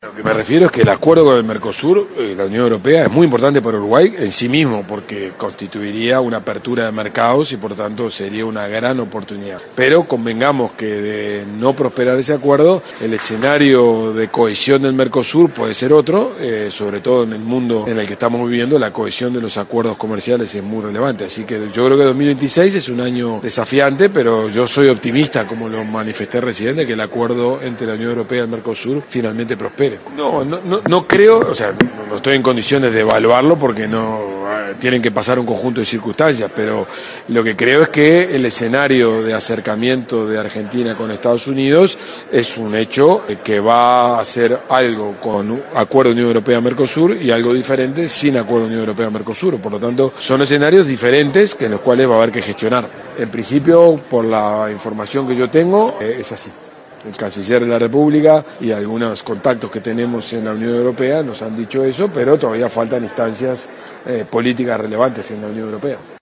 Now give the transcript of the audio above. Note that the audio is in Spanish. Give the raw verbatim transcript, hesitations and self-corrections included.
Lo que me refiero es que el acuerdo con el Mercosur, eh, la Unión Europea, es muy importante para Uruguay en sí mismo, porque constituiría una apertura de mercados y por tanto sería una gran oportunidad. Pero convengamos que de no prosperar ese acuerdo, el escenario de cohesión del Mercosur puede ser otro, eh, sobre todo en el mundo en el que estamos viviendo, la cohesión de los acuerdos comerciales es muy relevante. Así que yo creo que dos mil veintiséis es un año desafiante, pero yo soy optimista, como lo manifesté recién, de que el acuerdo entre la Unión Europea y el Mercosur finalmente prospere. No, no, no, no creo, o sea, no, no estoy en condiciones de evaluarlo porque no eh, tienen que pasar un conjunto de circunstancias, pero lo que creo es que el escenario de acercamiento de Argentina con Estados Unidos es un hecho que va a hacer algo con acuerdo Unión Europea-Mercosur y algo diferente sin acuerdo Unión Europea-Mercosur. Por lo tanto, son escenarios diferentes que en los cuales va a haber que gestionar. En principio, por la información que yo tengo, eh, es así. El canciller de la República y algunos contactos que tenemos en la Unión Europea nos han dicho eso, pero todavía faltan instancias eh, políticas relevantes en la Unión Europea.